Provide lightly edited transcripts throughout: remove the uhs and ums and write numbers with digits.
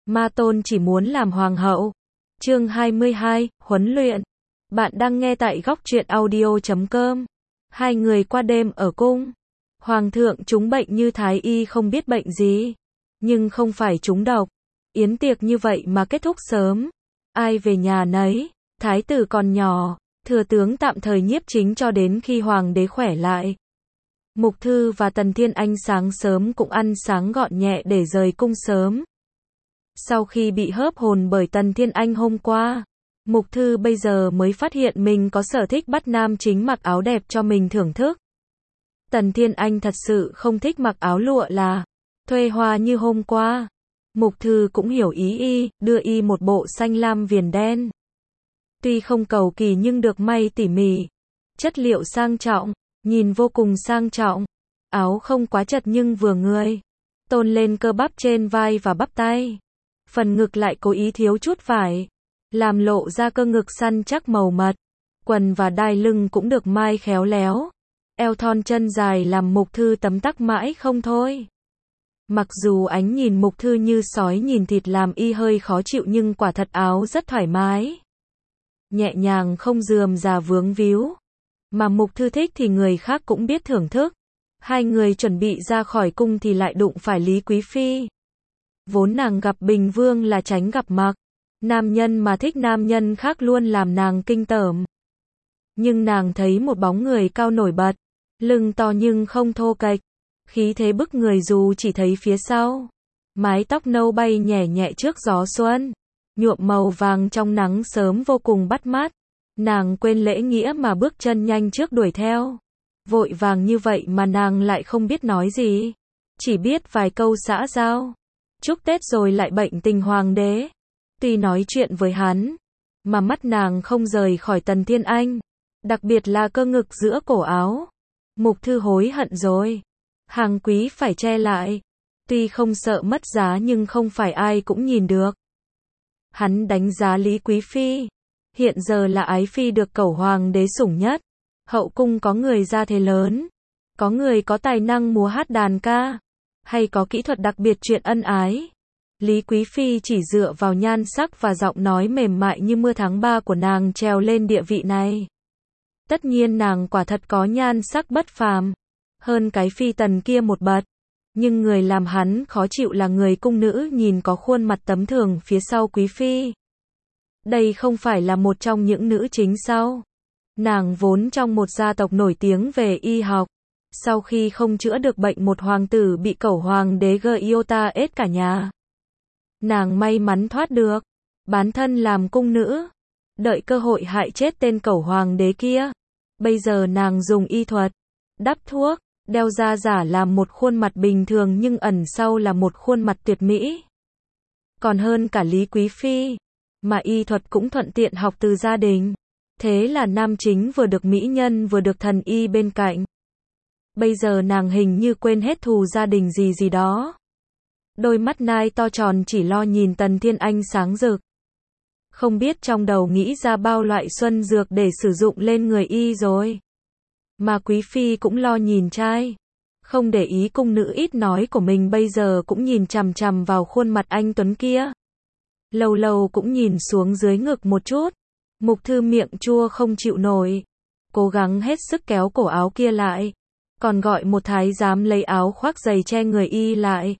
Ma Tôn chỉ muốn làm hoàng hậu. Chương 22, huấn luyện. Bạn đang nghe tại góc truyện audio.com. Hai người qua đêm ở cung. Hoàng thượng trúng bệnh như thái y không biết bệnh gì, nhưng không phải trúng độc. Yến tiệc như vậy mà kết thúc sớm. Ai về nhà nấy, thái tử còn nhỏ, thừa tướng tạm thời nhiếp chính cho đến khi hoàng đế khỏe lại. Mục Thư và Tần Thiên Anh sáng sớm cũng ăn sáng gọn nhẹ để rời cung sớm. Sau khi bị hớp hồn bởi Tần Thiên Anh hôm qua, Mục Thư bây giờ mới phát hiện mình có sở thích bắt nam chính mặc áo đẹp cho mình thưởng thức. Tần Thiên Anh thật sự không thích mặc áo lụa là thuê hoa như hôm qua. Mục Thư cũng hiểu ý y, đưa y một bộ xanh lam viền đen. Tuy không cầu kỳ nhưng được may tỉ mỉ, chất liệu sang trọng, nhìn vô cùng sang trọng. Áo không quá chật nhưng vừa người, tôn lên cơ bắp trên vai và bắp tay. Phần ngực lại cố ý thiếu chút vải, làm lộ ra cơ ngực săn chắc màu mật. Quần và đai lưng cũng được mai khéo léo. Eo thon chân dài làm Mục Thư tấm tắc mãi không thôi. Mặc dù ánh nhìn Mục Thư như sói nhìn thịt làm y hơi khó chịu nhưng quả thật áo rất thoải mái. Nhẹ nhàng không rườm rà vướng víu. Mà Mục Thư thích thì người khác cũng biết thưởng thức. Hai người chuẩn bị ra khỏi cung thì lại đụng phải Lý Quý Phi. Vốn nàng gặp Bình Vương là tránh gặp mặt. Nam nhân mà thích nam nhân khác luôn làm nàng kinh tởm. Nhưng nàng thấy một bóng người cao nổi bật, lưng to nhưng không thô kệch, khí thế bức người dù chỉ thấy phía sau. Mái tóc nâu bay nhẹ nhẹ trước gió xuân, nhuộm màu vàng trong nắng sớm vô cùng bắt mắt. Nàng quên lễ nghĩa mà bước chân nhanh trước đuổi theo. Vội vàng như vậy mà nàng lại không biết nói gì, chỉ biết vài câu xã giao. Chúc Tết rồi lại bệnh tình hoàng đế. Tuy nói chuyện với hắn, mà mắt nàng không rời khỏi Tần Thiên Anh, đặc biệt là cơ ngực giữa cổ áo. Mục Thư hối hận rồi. Hàng quý phải che lại. Tuy không sợ mất giá nhưng không phải ai cũng nhìn được. Hắn đánh giá Lý Quý Phi. Hiện giờ là ái phi được cẩu hoàng đế sủng nhất. Hậu cung có người gia thế lớn, có người có tài năng múa hát đàn ca, hay có kỹ thuật đặc biệt chuyện ân ái. Lý Quý Phi chỉ dựa vào nhan sắc và giọng nói mềm mại như mưa tháng 3 của nàng trèo lên địa vị này. Tất nhiên nàng quả thật có nhan sắc bất phàm, hơn cái phi tần kia một bậc. Nhưng người làm hắn khó chịu là người cung nữ nhìn có khuôn mặt tấm thường phía sau Quý Phi. Đây không phải là một trong những nữ chính sao? Nàng vốn trong một gia tộc nổi tiếng về y học. Sau khi không chữa được bệnh một hoàng tử bị cẩu hoàng đế Giota ết cả nhà. Nàng may mắn thoát được, bán thân làm cung nữ, đợi cơ hội hại chết tên cẩu hoàng đế kia. Bây giờ nàng dùng y thuật, đắp thuốc, đeo da giả làm một khuôn mặt bình thường nhưng ẩn sau là một khuôn mặt tuyệt mỹ. Còn hơn cả Lý Quý Phi, mà y thuật cũng thuận tiện học từ gia đình. Thế là nam chính vừa được mỹ nhân vừa được thần y bên cạnh. Bây giờ nàng hình như quên hết thù gia đình gì gì đó. Đôi mắt nai to tròn chỉ lo nhìn Tần Thiên Anh sáng rực. Không biết trong đầu nghĩ ra bao loại xuân dược để sử dụng lên người y rồi. Mà Quý Phi cũng lo nhìn trai. Không để ý cung nữ ít nói của mình bây giờ cũng nhìn chằm chằm vào khuôn mặt anh tuấn kia. Lâu lâu cũng nhìn xuống dưới ngực một chút. Mục Thư miệng chua không chịu nổi, cố gắng hết sức kéo cổ áo kia lại, còn gọi một thái giám lấy áo khoác dày che người y lại.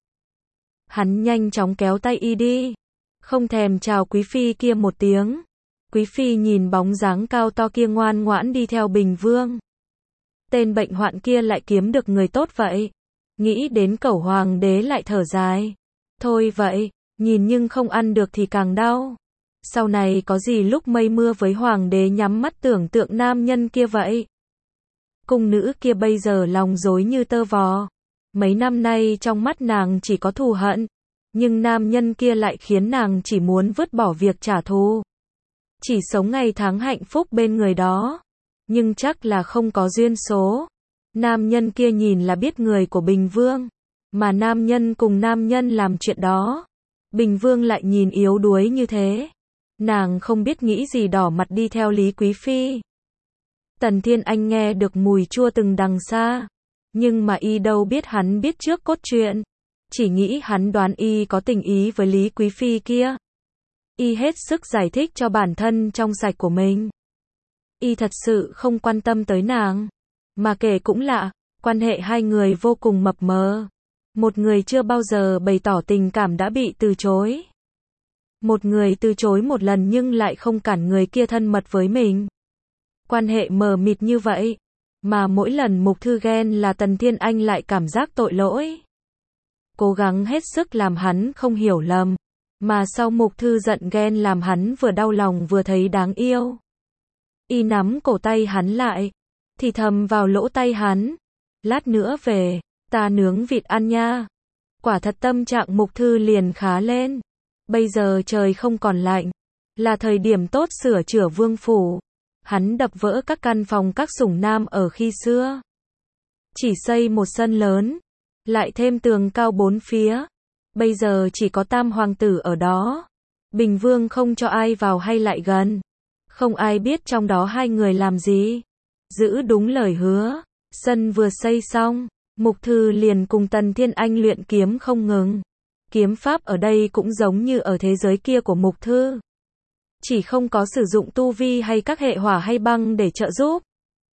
Hắn nhanh chóng kéo tay y đi, không thèm chào Quý Phi kia một tiếng. Quý Phi nhìn bóng dáng cao to kia ngoan ngoãn đi theo Bình Vương. Tên bệnh hoạn kia lại kiếm được người tốt vậy. Nghĩ đến cẩu hoàng đế lại thở dài. Thôi vậy, nhìn nhưng không ăn được thì càng đau. Sau này có gì lúc mây mưa với hoàng đế nhắm mắt tưởng tượng nam nhân kia vậy. Cung nữ kia bây giờ lòng rối như tơ vò. Mấy năm nay trong mắt nàng chỉ có thù hận. Nhưng nam nhân kia lại khiến nàng chỉ muốn vứt bỏ việc trả thù. Chỉ sống ngày tháng hạnh phúc bên người đó. Nhưng chắc là không có duyên số. Nam nhân kia nhìn là biết người của Bình Vương. Mà nam nhân cùng nam nhân làm chuyện đó. Bình Vương lại nhìn yếu đuối như thế. Nàng không biết nghĩ gì đỏ mặt đi theo Lý Quý Phi. Tần Thiên Anh nghe được mùi chua từng đằng xa. Nhưng mà y đâu biết hắn biết trước cốt truyện. chỉ nghĩ hắn đoán y có tình ý với Lý Quý Phi kia. Y hết sức giải thích cho bản thân trong sạch của mình. Y thật sự không quan tâm tới nàng. Mà kể cũng lạ, quan hệ hai người vô cùng mập mờ. Một người chưa bao giờ bày tỏ tình cảm đã bị từ chối. Một người từ chối một lần nhưng lại không cản người kia thân mật với mình. Quan hệ mờ mịt như vậy, mà mỗi lần Mục Thư ghen là Tần Thiên Anh lại cảm giác tội lỗi. Cố gắng hết sức làm hắn không hiểu lầm, mà sau Mục Thư giận ghen làm hắn vừa đau lòng vừa thấy đáng yêu. Y nắm cổ tay hắn lại, thì thầm vào lỗ tai hắn, lát nữa về, ta nướng vịt ăn nha. Quả thật tâm trạng Mục Thư liền khá lên. Bây giờ trời không còn lạnh, là thời điểm tốt sửa chữa vương phủ. Hắn đập vỡ các căn phòng các sủng nam ở khi xưa. Chỉ xây một sân lớn, lại thêm tường cao 4 phía. Bây giờ chỉ có tam hoàng tử ở đó. Bình Vương không cho ai vào hay lại gần. Không ai biết trong đó hai người làm gì. Giữ đúng lời hứa, sân vừa xây xong, Mục Thư liền cùng Tần Thiên Anh luyện kiếm không ngừng. Kiếm pháp ở đây cũng giống như ở thế giới kia của Mục Thư. Chỉ không có sử dụng tu vi hay các hệ hỏa hay băng để trợ giúp.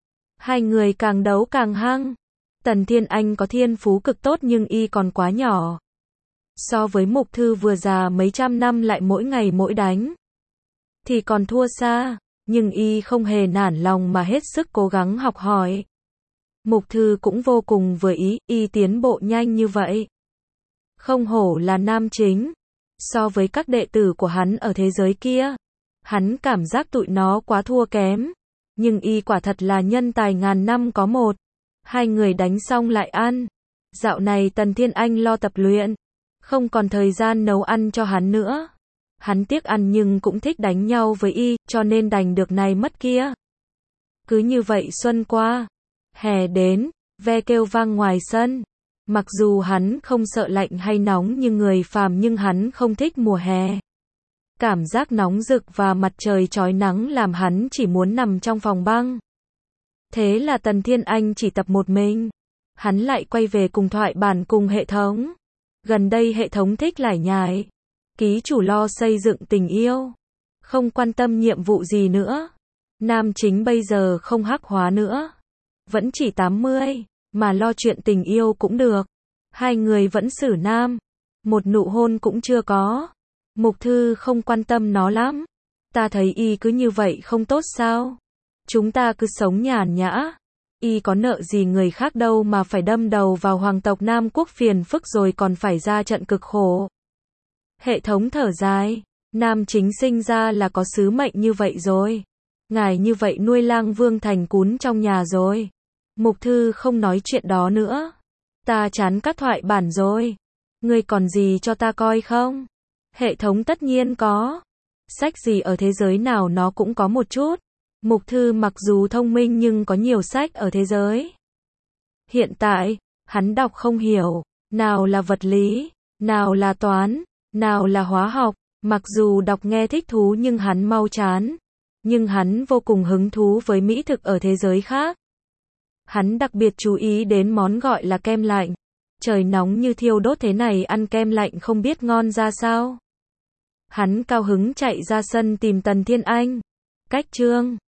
Hai người càng đấu càng hăng. Tần Thiên Anh có thiên phú cực tốt nhưng y còn quá nhỏ. So với Mục Thư vừa già mấy trăm năm lại mỗi ngày mỗi đánh, thì còn thua xa, nhưng y không hề nản lòng mà hết sức cố gắng học hỏi. Mục Thư cũng vô cùng vừa ý, y tiến bộ nhanh như vậy. Không hổ là nam chính. So với các đệ tử của hắn ở thế giới kia, hắn cảm giác tụi nó quá thua kém. Nhưng y quả thật là nhân tài ngàn năm có một. Hai người đánh xong lại ăn. Dạo này Tần Thiên Anh lo tập luyện, không còn thời gian nấu ăn cho hắn nữa. Hắn tiếc ăn nhưng cũng thích đánh nhau với y, cho nên đành được này mất kia. Cứ như vậy xuân qua, hè đến, ve kêu vang ngoài sân. Mặc dù hắn không sợ lạnh hay nóng như người phàm nhưng hắn không thích mùa hè. Cảm giác nóng rực và mặt trời chói nắng làm hắn chỉ muốn nằm trong phòng băng. Thế là Tần Thiên Anh chỉ tập một mình. Hắn lại quay về cùng thoại bản cùng hệ thống. Gần đây hệ thống thích lải nhải. Ký chủ lo xây dựng tình yêu. Không quan tâm nhiệm vụ gì nữa. Nam chính bây giờ không hắc hóa nữa. Vẫn chỉ 80, mà lo chuyện tình yêu cũng được. Hai người vẫn xử nam. Một nụ hôn cũng chưa có. Mục Thư không quan tâm nó lắm. Ta thấy y cứ như vậy không tốt sao? Chúng ta cứ sống nhàn nhã. Y có nợ gì người khác đâu mà phải đâm đầu vào hoàng tộc Nam Quốc phiền phức rồi còn phải ra trận cực khổ. Hệ thống thở dài. Nam chính sinh ra là có sứ mệnh như vậy rồi. Ngài như vậy nuôi lang vương thành cún trong nhà rồi. Mục Thư không nói chuyện đó nữa. Ta chán các thoại bản rồi. Ngươi còn gì cho ta coi không? Hệ thống tất nhiên có. Sách gì ở thế giới nào nó cũng có một chút. Mục Thư mặc dù thông minh nhưng có nhiều sách ở thế giới. Hiện tại, hắn đọc không hiểu. Nào là vật lý, nào là toán, nào là hóa học. Mặc dù đọc nghe thích thú nhưng hắn mau chán. Nhưng hắn vô cùng hứng thú với mỹ thực ở thế giới khác. Hắn đặc biệt chú ý đến món gọi là kem lạnh. Trời nóng như thiêu đốt thế này ăn kem lạnh không biết ngon ra sao. Hắn cao hứng chạy ra sân tìm Tần Thiên Anh. Cách chương